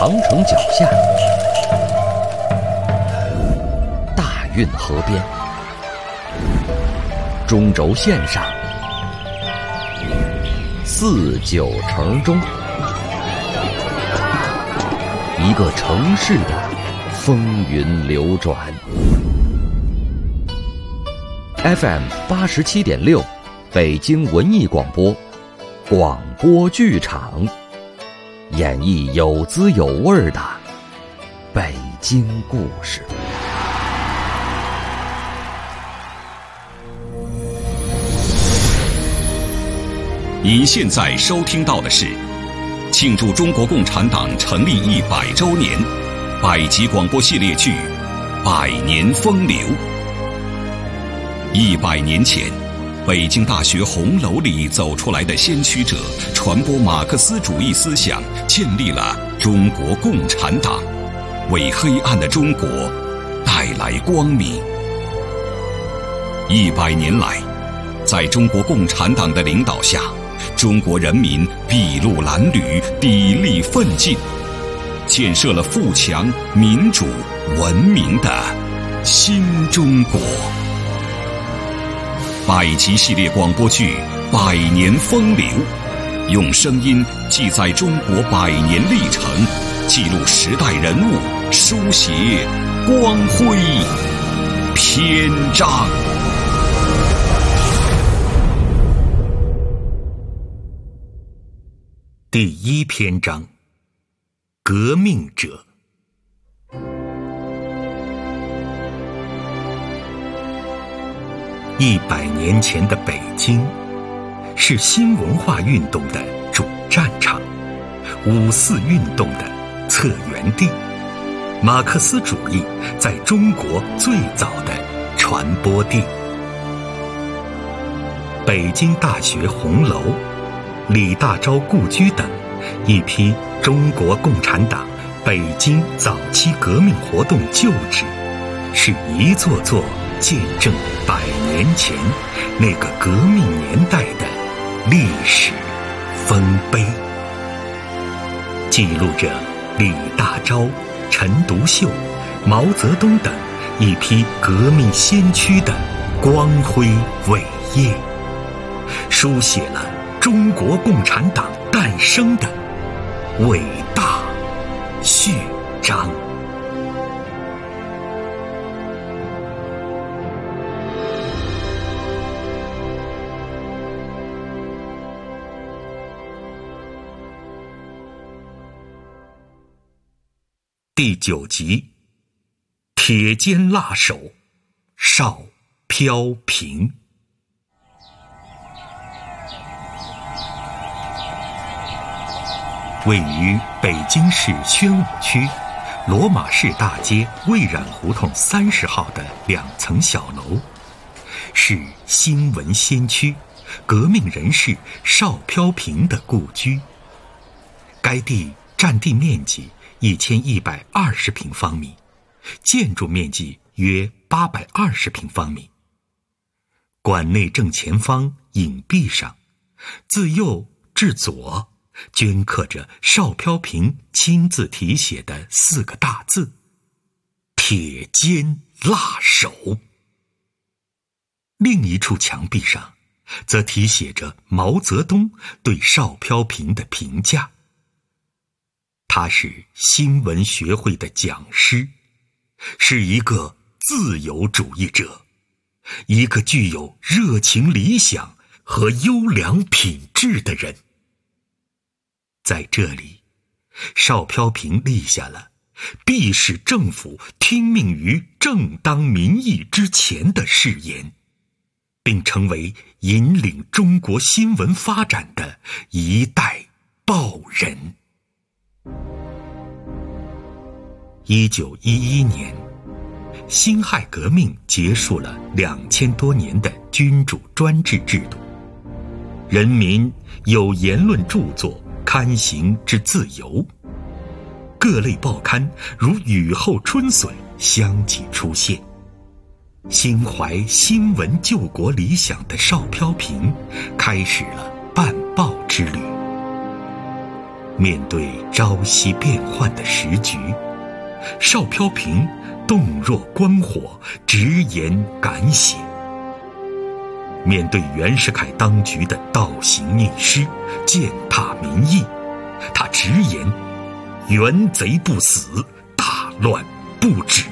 长城脚下，大运河边，中轴线上，四九城中，一个城市的风云流转。FM 87.6，北京文艺广播，广播剧场，演绎有滋有味的北京故事。 您现在收听到的是庆祝中国共产党成立100周年百集广播系列剧《百年风流》。100年前，北京大学红楼里走出来的先驱者，传播马克思主义思想，建立了中国共产党，为黑暗的中国带来光明。100年来，在中国共产党的领导下，中国人民筚路蓝缕，砥砺奋进，建设了富强、民主、文明的新中国。百集系列广播剧《百年风流》，用声音记载中国100年历程，记录时代人物，书写光辉篇章。 第1篇章：革命者。100年前的北京，是新文化运动的主战场，5四运动的策源地，马克思主义在中国最早的传播地。北京大学红楼、李大钊故居等一批中国共产党北京早期革命活动旧址，是一座座见证100年前那个革命年代的历史丰碑，记录着李大钊、陈独秀、毛泽东等一批革命先驱的光辉伟业，书写了中国共产党诞生的伟大序章。第9集：铁肩辣手，邵飘萍。位于北京市宣武区罗马市大街蔚然胡同30号的2层小楼，是新闻先驱、革命人士邵飘萍的故居。该地占地面积1120平方米，建筑面积约820平方米。馆内正前方影壁上，自右至左镌刻着邵飘萍亲自题写的4个大字：铁肩辣手。另一处墙壁上则题写着毛泽东对邵飘萍的评价。他是新闻学会的讲师，是一个自由主义者，一个具有热情理想和优良品质的人。在这里，邵飘萍立下了必使政府听命于正当民意之前的誓言，并成为引领中国新闻发展的一代报人。1911年，辛亥革命结束了2000多年的君主专制制度，人民有言论著作刊行之自由，各类报刊如雨后春笋相继出现。心怀新闻救国理想的邵飘萍开始了办报之旅。 面对朝夕变幻的时局，邵飘萍动若观火，直言敢写。面对袁世凯当局的倒行逆施、践踏民意，他直言：袁贼不死，大乱不止。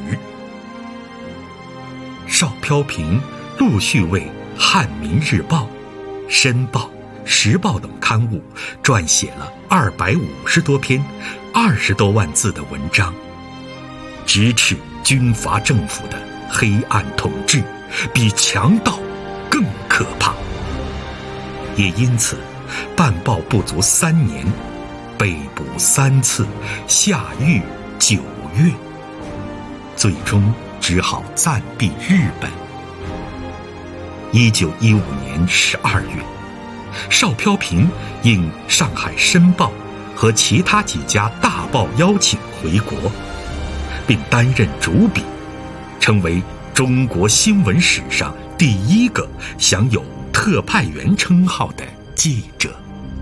邵飘萍陆续为《汉民日报》、《申报》、《时报》等刊物撰写了250多篇20多万字的文章，直斥军阀政府的黑暗统治比强盗更可怕。也因此，办报不足3年，被捕3次，下狱9月，最终只好暂避日本。1915年12月，邵飘萍应上海申报和其他几家大报邀请回国，并担任主笔，成为中国新闻史上第一个享有特派员称号的记者。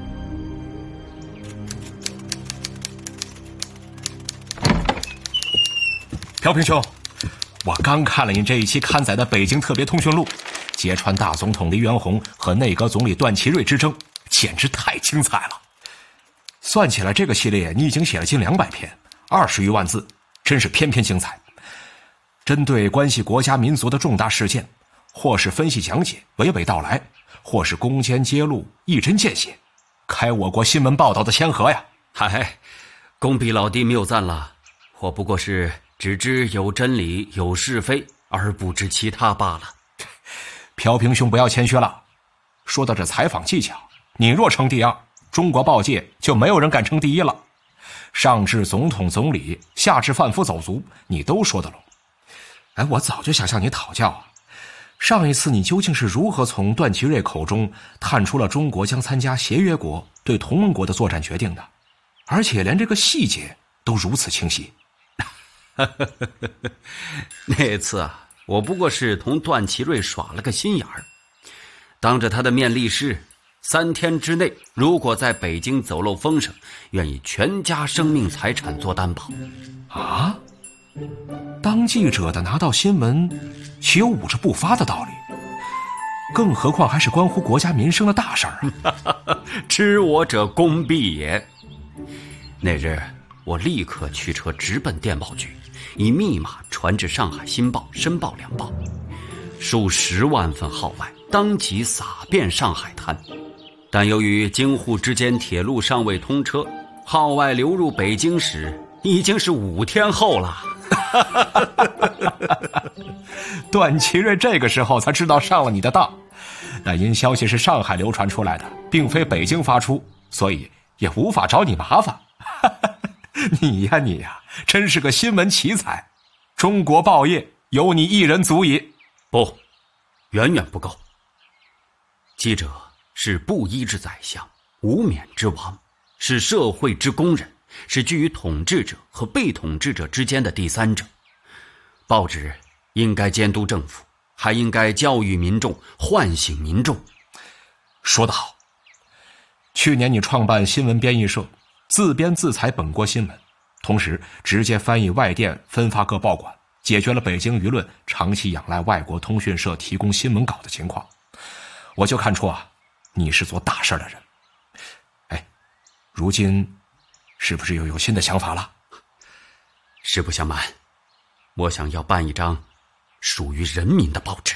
飘萍兄，我刚看了你这一期刊载的《北京特别通讯录》，揭穿大总统黎元洪和内阁总理段祺瑞之争，简直太精彩了。算起来，这个系列你已经写了近200篇，20余万字，真是篇篇精彩。针对关系国家民族的重大事件，或是分析讲解、娓娓道来，或是攻坚揭露、一针见血，开我国新闻报道的先河呀！ 嗨，恭比老弟谬赞了，我不过是只知有真理有是非，而不知其他罢了。 飘萍兄不要谦虚了。说到这采访技巧，你若称第2，中国报界就没有人敢称第1了。上至总统总理，下至贩夫走卒，你都说得拢。哎，我早就想向你讨教啊。上一次你究竟是如何从段祺瑞口中探出了中国将参加协约国对同盟国的作战决定的？而且连这个细节都如此清晰。 那次啊，我不过是同段祺瑞耍了个心眼儿，当着他的面立誓，3天之内如果在北京走漏风声，愿以全家生命财产做担保。 啊？当记者的拿到新闻，岂有捂着不发的道理？更何况还是关乎国家民生的大事儿啊！ 知我者公必也。那日我立刻驱车直奔电报局，以密码传至上海新报、申报2报，数10万份号外当即撒遍上海滩。但由于京沪之间铁路尚未通车，号外流入北京时已经是5天后了。 段祺瑞这个时候才知道上了你的当，但因消息是上海流传出来的，并非北京发出，所以也无法找你麻烦。你呀，真是个新闻奇才，中国报业有你一人足矣。 不，远远不够。记者是布衣之宰相，无冕之王，是社会之工人，是居于统治者和被统治者之间的第3者。报纸应该监督政府，还应该教育民众，唤醒民众。 说得好。去年你创办新闻编译社，自编自采本国新闻，同时直接翻译外电分发各报馆，解决了北京舆论长期仰赖外国通讯社提供新闻稿的情况。我就看出啊，你是做大事的人。哎，如今是不是又有新的想法了？ 实不相瞒，我想要办一张属于人民的报纸。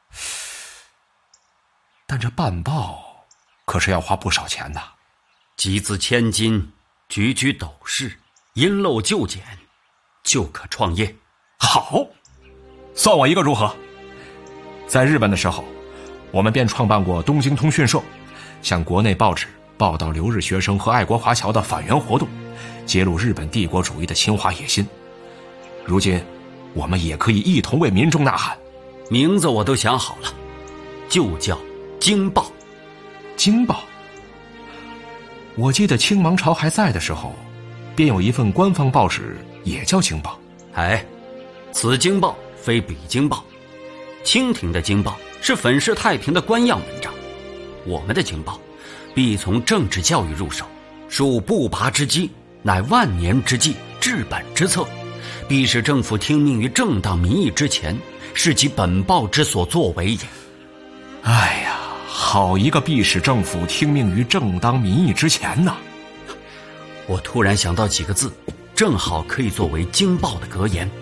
但这办报可是要花不少钱的。 集资千金，举举斗士，因陋就简，就可创业。 好，算我一个如何？在日本的时候，我们便创办过东京通讯社，向国内报纸报道留日学生和爱国华侨的反袁活动，揭露日本帝国主义的侵华野心。如今我们也可以一同为民众呐喊。 名字我都想好了，就叫京报。 京报？我记得清王朝还在的时候，便有一份官方报纸也叫京报。 哎，此京报非彼京报。清廷的京报是粉饰太平的官样文章，我们的京报必从政治教育入手， 树不拔之机，乃万年之计，治本之策。必使政府听命于正当民意之前，是其本报之所作为也。 哎呀，好一个必使政府听命于正当民意之前呐！ 我突然想到几个字，正好可以作为京报的格言：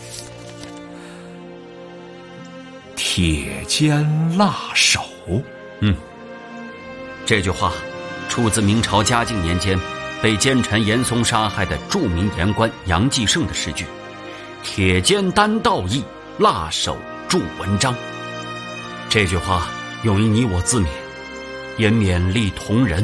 铁肩辣手。 这句话出自明朝嘉靖年间被奸臣严嵩杀害的著名言官杨继盛的诗句：铁肩担道义，辣手著文章。这句话用于你我自勉，也勉励同仁。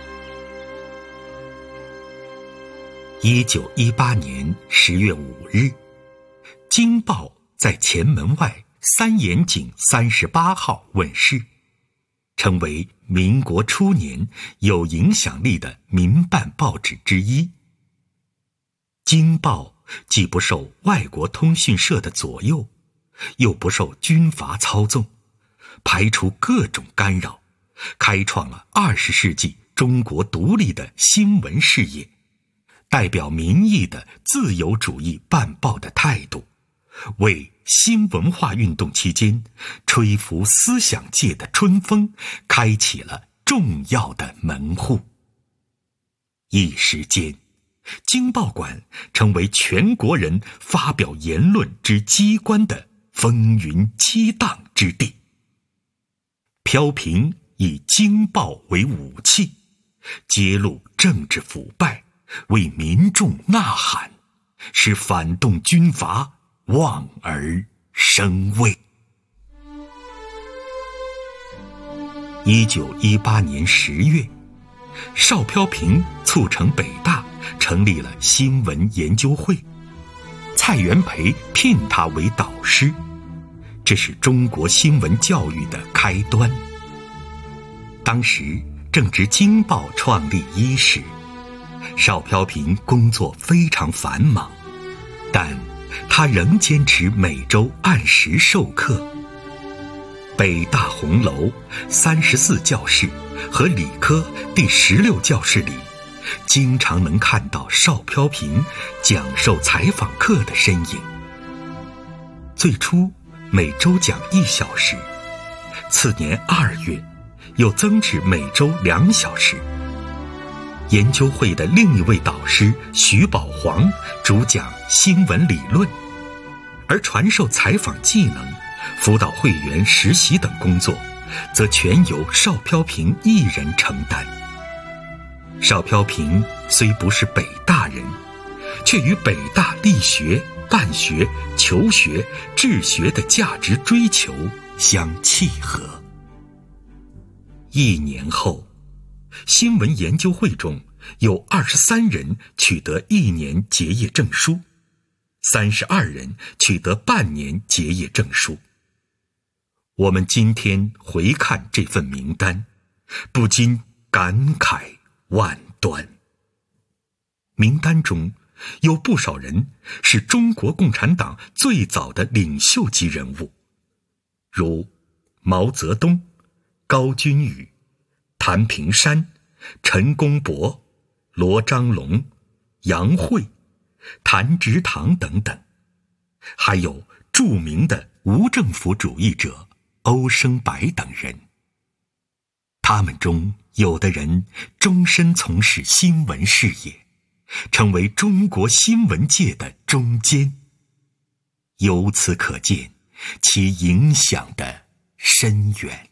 1918年10月5日，京报在前门外3眼井38号问世，成为民国初年有影响力的民办报纸之一。京报既不受外国通讯社的左右，又不受军阀操纵，排除各种干扰，开创了20世纪中国独立的新闻事业，代表民意的自由主义办报的态度，为新文化运动期间吹拂思想界的春风开启了重要的门户。一时间，京报馆成为全国人发表言论之机关的风云激荡之地。飘萍以京报为武器，揭露政治腐败，为民众呐喊，使反动军阀望而生畏。1918年10月，邵飘萍促成北大成立了新闻研究会，蔡元培聘他为导师，这是中国新闻教育的开端。当时正值京报创立伊始，邵飘萍工作非常繁忙，但他仍坚持每周按时授课。北大红楼34教室和理科第16教室里，经常能看到邵飘萍讲授采访课的身影。最初每周讲1小时，次年2月又增至每周2小时。研究会的另一位导师徐宝煌主讲新闻理论，而传授采访技能、辅导会员实习等工作则全由邵飘萍一人承担。邵飘萍虽不是北大人，却与北大力学、办学、求学、治学的价值追求相契合。1年后，新闻研究会中有23人取得1年结业证书，32人取得半年结业证书。我们今天回看这份名单，不禁感慨万端。名单中有不少人是中国共产党最早的领袖级人物，如毛泽东、高君宇、谭平山、陈公博、罗章龙、杨惠、谭植堂等等，还有著名的无政府主义者欧升白等人。他们中有的人终身从事新闻事业，成为中国新闻界的中坚，由此可见其影响的深远。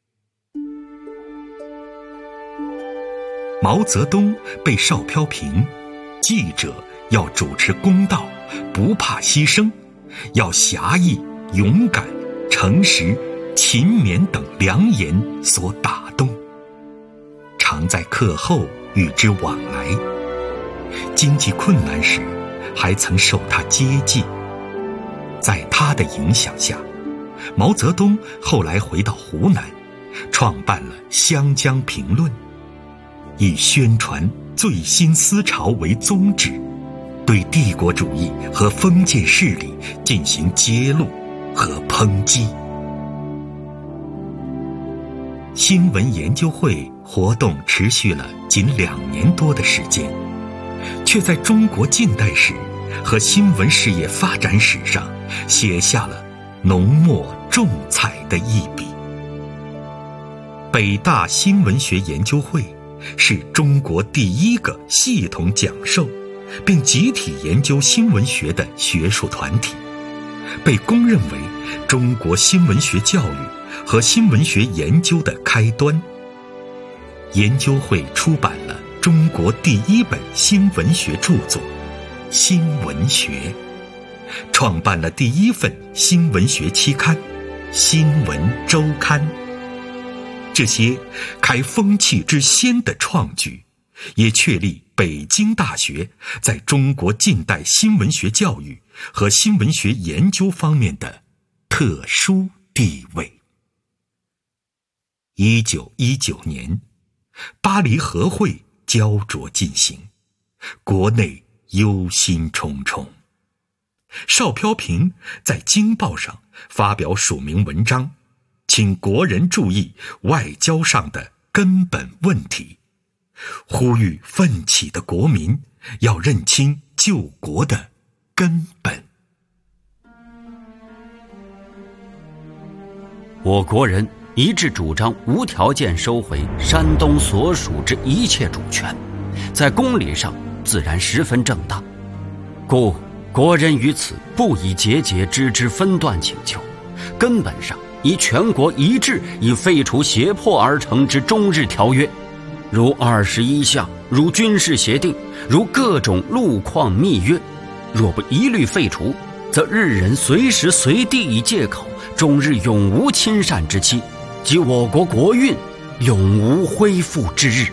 毛泽东被邵飘萍记者要主持公道，不怕牺牲，要侠义、勇敢、诚实、勤勉等良言所打动，常在课后与之往来。经济困难时，还曾受他接济。在他的影响下，毛泽东后来回到湖南，创办了《湘江评论》，以宣传最新思潮为宗旨，对帝国主义和封建势力进行揭露和抨击。新闻研究会活动持续了仅2年多的时间，却在中国近代史和新闻事业发展史上写下了浓墨重彩的一笔。北大新闻学研究会是中国第一个系统讲授并集体研究新闻学的学术团体，被公认为中国新闻学教育和新闻学研究的开端。研究会出版了中国第一本新闻学著作《新闻学》，创办了第一份新闻学期刊《新闻周刊》。这些开风气之先的创举，也确立北京大学在中国近代新闻学教育和新闻学研究方面的特殊地位。1919年，巴黎和会焦灼进行，国内忧心忡忡。邵飘萍在《京报》上发表署名文章，请国人注意外交上的根本问题，呼吁奋起的国民要认清救国的根本。 我国人一致主张无条件收回山东所属之一切主权，在公理上自然十分正当，故国人于此不以节节支之分段请求，根本上以全国一致以废除胁迫而成之中日条约，如21项，如军事协定，如各种路况密约，若不一律废除，则日人随时随地以借口，中日永无亲善之期，即我国国运永无恢复之日。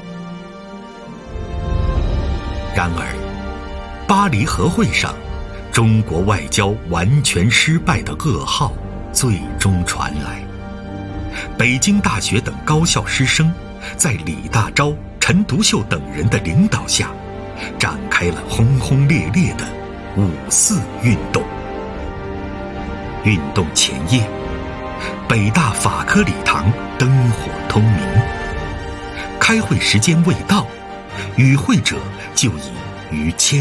然而，巴黎和会上中国外交完全失败的噩耗最终传来。北京大学等高校师生在李大钊、陈独秀等人的领导下，展开了轰轰烈烈的5·4运动。运动前夜，北大法科礼堂灯火通明，开会时间未到，与会者就已逾千。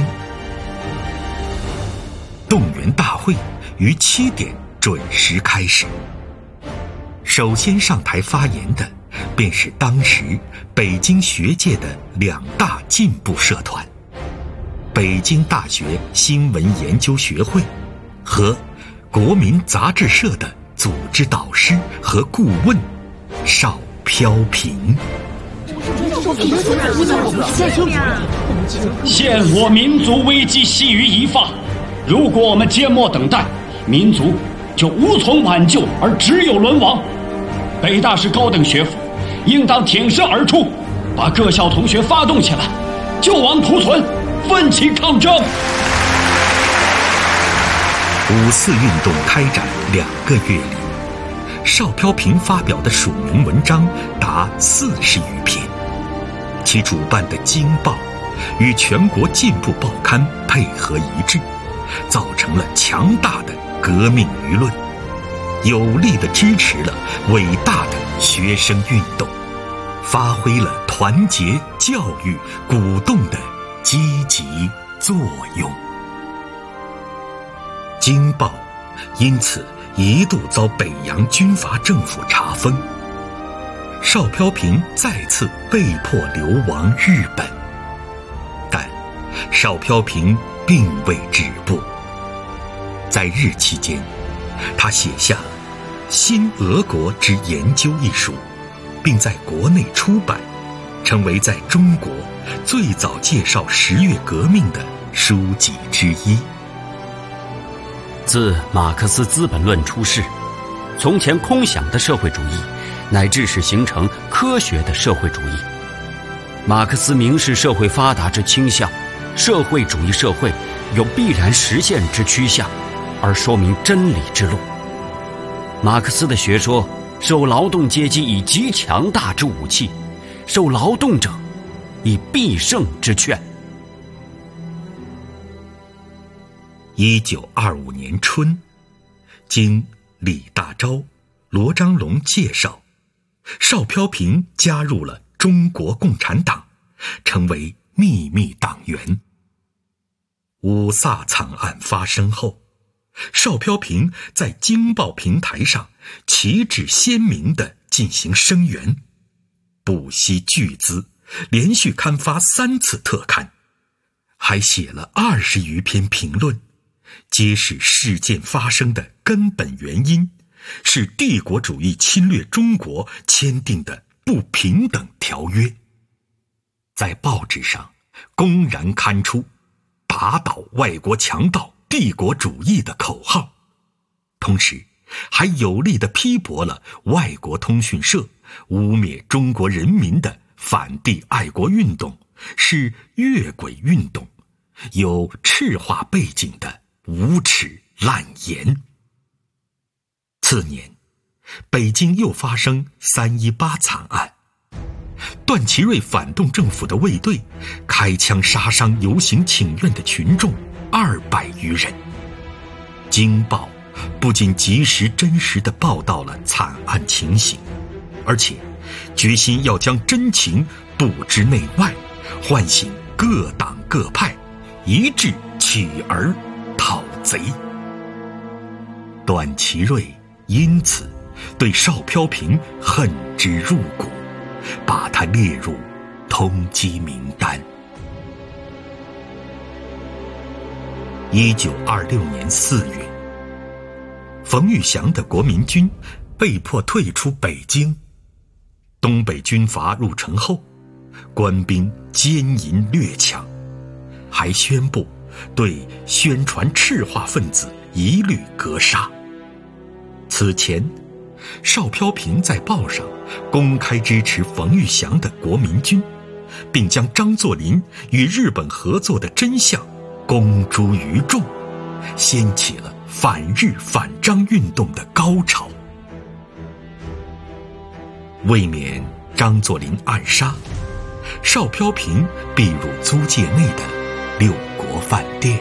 动员大会于7点准时开始。首先上台发言的便是当时北京学界的2大进步社团，北京大学新闻研究学会和国民杂志社的组织导师和顾问邵飘萍。 现我民族危机系于一发，如果我们缄默等待，民族就无从挽救，而只有沦亡。北大是高等学府，应当挺身而出，把各校同学发动起来，救亡图存，奋起抗争。 5·4运动开展2个月里，邵飘萍发表的署名文章达40余篇，其主办的《京报》与全国进步报刊配合一致，造成了强大的革命舆论，有力地支持了伟大的学生运动，发挥了团结、教育、鼓动的积极作用。《京报》因此一度遭北洋军阀政府查封，邵飘萍再次被迫流亡日本。但邵飘萍并未止步，在日期间，他写下了《新俄国之研究》一书，并在国内出版，成为在中国最早介绍10月革命的书籍之一。 自马克思《资本论》出世，从前空想的社会主义，乃至是形成科学的社会主义。马克思明示社会发达之倾向，社会主义社会有必然实现之趋向，而说明真理之路。马克思的学说受劳动阶级以极强大之武器，受劳动者以必胜之劝。 1925年春，经李大钊、罗章龙介绍，邵飘萍加入了中国共产党，成为秘密党员。五卅惨案发生后，邵飘萍在《京报》平台上旗帜鲜明地进行声援，不惜巨资，连续刊发3次特刊，还写了20余篇评论，揭示事件发生的根本原因是帝国主义侵略中国签订的不平等条约。在报纸上公然刊出打倒外国强盗帝国主义的口号，同时还有力地批驳了外国通讯社污蔑中国人民的反帝爱国运动是越轨运动，有赤化背景的无耻烂言。次年，北京又发生318惨案，段祺瑞反动政府的卫队开枪杀伤游行请愿的群众200余人。京报不仅及时真实地报道了惨案情形，而且决心要将真情布之内外，唤醒各党各派，一致取而讨贼。段祺瑞因此对邵飘萍恨之入骨，把他列入通缉名单。1926年4月，冯玉祥的国民军被迫退出北京。东北军阀入城后，官兵奸淫掠抢，还宣布对宣传赤化分子一律格杀。此前，邵飘萍在报上公开支持冯玉祥的国民军，并将张作霖与日本合作的真相公诸于众，掀起了反日反张运动的高潮。为免张作霖暗杀，邵飘萍避入租界内的六国饭店。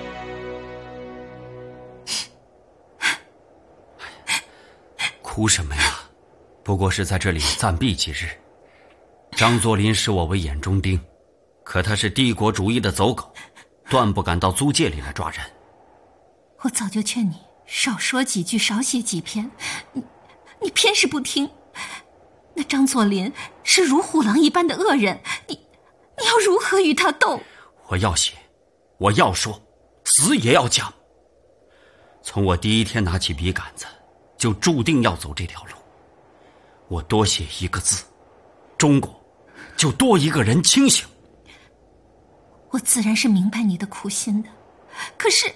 哭什么呀？不过是在这里暂避几日。张作霖视我为眼中钉，可他是帝国主义的走狗，断不敢到租界里来抓人。 我早就劝你少说几句，少写几篇，你偏是不听。那张作霖是如虎狼一般的恶人，你要如何与他斗？ 我要写，我要说，死也要讲。从我第一天拿起笔杆子，就注定要走这条路。我多写一个字，中国就多一个人清醒。 我自然是明白你的苦心的，可是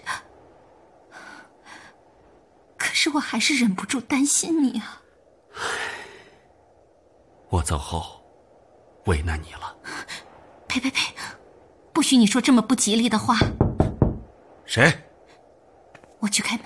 我还是忍不住担心你啊。 我走后为难你了。 呸，不许你说这么不吉利的话。 谁？ 我去开门。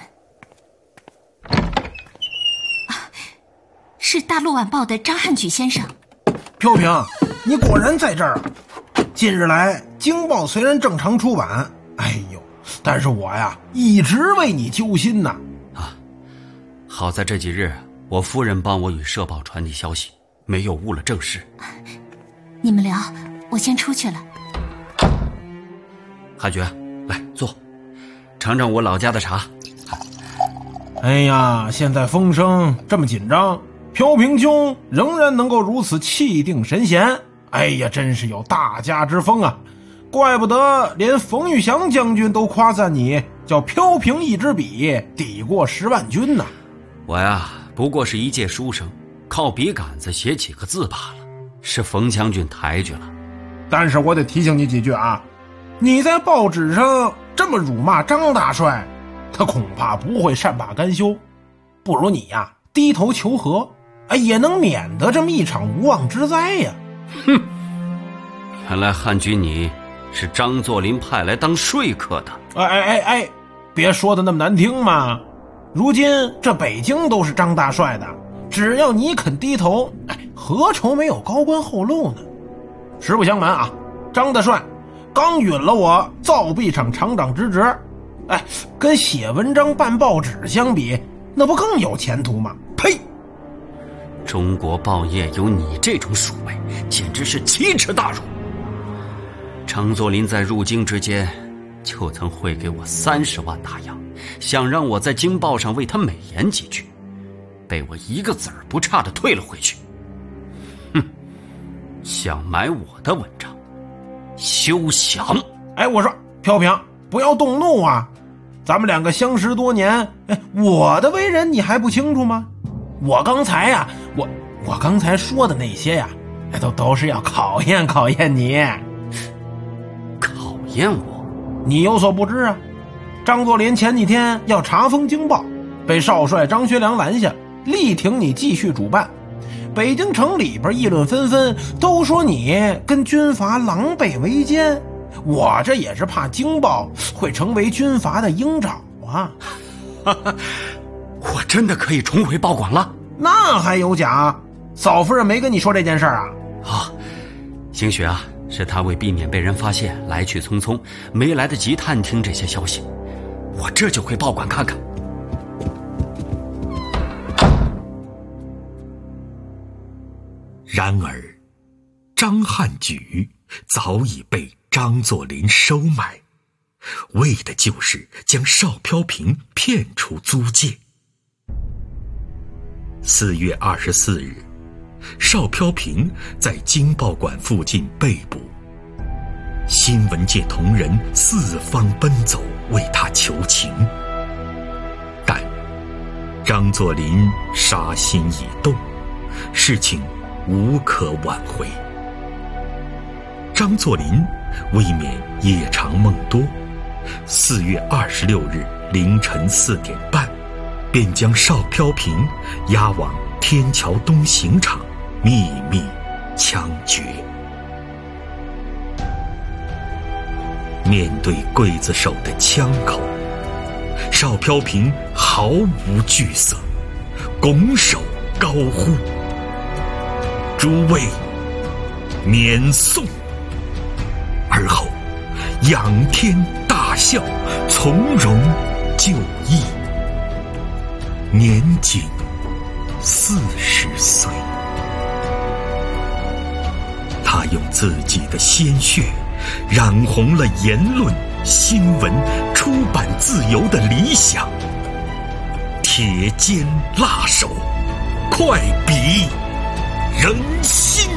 是大陆晚报的张汉举先生。 飘萍，你果然在这儿啊！近日来，京报虽然正常出版，但是我呀一直为你揪心呐。 好在这几日我夫人帮我与社报传递消息，没有误了正事。 你们聊，我先出去了。 汉爵，来坐，尝尝我老家的茶。 哎呀，现在风声这么紧张，飘萍兄仍然能够如此气定神闲，真是有大家之风啊！怪不得连冯玉祥将军都夸赞你，叫飘萍一支笔抵过10万军呢。 我呀，不过是一介书生，靠笔杆子写几个字罢了，是冯将军抬举了。 但是我得提醒你几句啊，你在报纸上这么辱骂张大帅，他恐怕不会善罢甘休，不如你呀低头求和，也能免得这么一场无妄之灾呀。 哼，原来汉局你是张作霖派来当说客的。 别说的那么难听嘛。如今这北京都是张大帅的，只要你肯低头，何愁没有高官厚禄呢？实不相瞒啊，张大帅刚允了我造币厂厂长之职，跟写文章办报纸相比，那不更有前途吗？呸！ 中国报业有你这种鼠辈，简直是奇耻大辱。张作霖在入京之间就曾汇给我30万大洋，想让我在京报上为他美言几句，被我一个子儿不差地退了回去。哼，想买我的文章，休想！ 哎，我说飘萍，不要动怒啊，咱们两个相识多年，我的为人你还不清楚吗？我刚才呀，我刚才说的那些呀，都是要考验考验你。 考验我？ 你有所不知啊，张作霖前几天要查封京报，被少帅张学良拦下，力挺你继续主办。北京城里边议论纷纷，都说你跟军阀狼狈为奸。我这也是怕京报会成为军阀的鹰爪啊。 我真的可以重回报馆了？ 那还有假？嫂夫人没跟你说这件事啊？ 兴许啊，是他为避免被人发现来去匆匆，没来得及探听这些消息。我这就回报馆看看。 然而张汉举早已被张作霖收买，为的就是将邵飘萍骗出租界。4月24日，邵飘萍在京报馆附近被捕，新闻界同仁四方奔走为他求情，但张作霖杀心已动，事情无可挽回。张作霖为免夜长梦多，4月26日凌晨4点半，便将邵飘萍押往天桥东刑场秘密枪决。面对刽子手的枪口，邵飘萍毫无惧色，拱手高呼：“诸位，免送！”而后仰天大笑，从容就义，年仅40岁。他用自己的鲜血染红了言论、新闻、出版自由的理想。铁肩辣手，快笔人心。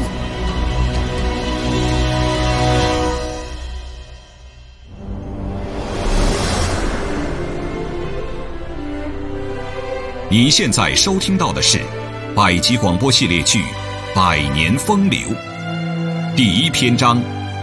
你现在收听到的是百集广播系列剧《百年风流》第1篇章，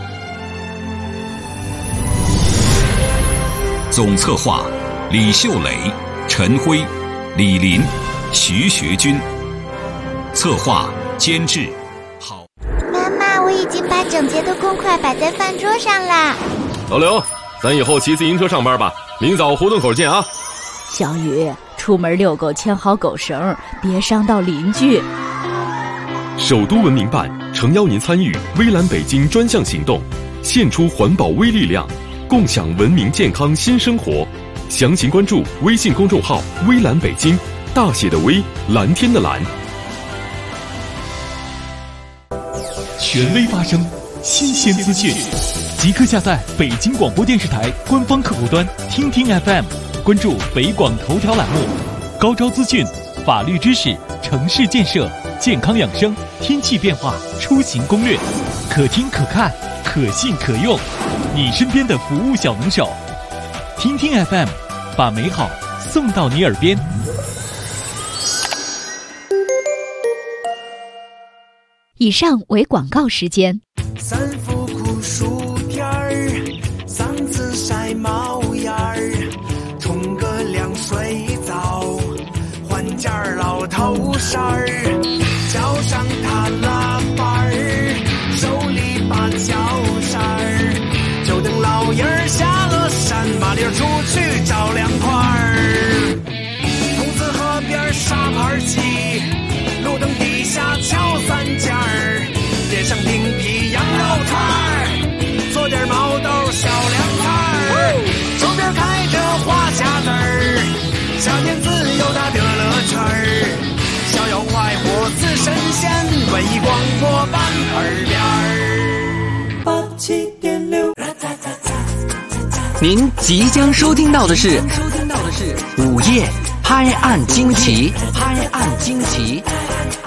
总策划李秀磊、陈辉、李林、徐学军，策划监制郝。 妈妈，我已经把整洁的公筷摆在饭桌上啦。 老刘，咱以后骑自行车上班吧，明早胡同口见啊。 小雨，出门遛狗牵好狗绳，别伤到邻居。 首都文明办诚邀您参与微蓝北京专项行动，献出环保微力量，共享文明健康新生活。详情关注微信公众号微蓝北京，大写的微，蓝天的蓝。 权威发声，新鲜资讯，即刻下载北京广播电视台官方客户端听听 FM， 关注北广头条栏目，高招资讯、法律知识、城市建设、健康养生、天气变化、出行攻略，可听可看，可信可用，你身边的服务小能手。听听 FM， 把美好送到你耳边。 以上为广告时间。 三伏酷暑天儿，嗓子晒冒烟儿，冲个凉水澡，换件老头衫儿，脚上踏喇叭儿，手里把脚扇儿，就等老爷儿下了山，麻溜出去找凉快儿。筒子河边沙盘棋，路灯底下敲三尖儿，街上顶皮羊肉串儿，做点毛豆小凉菜儿，周边开着花匣子儿，夏天自由的乐乐圈儿，逍遥快活姿势您即将收听到的是午夜拍案惊奇。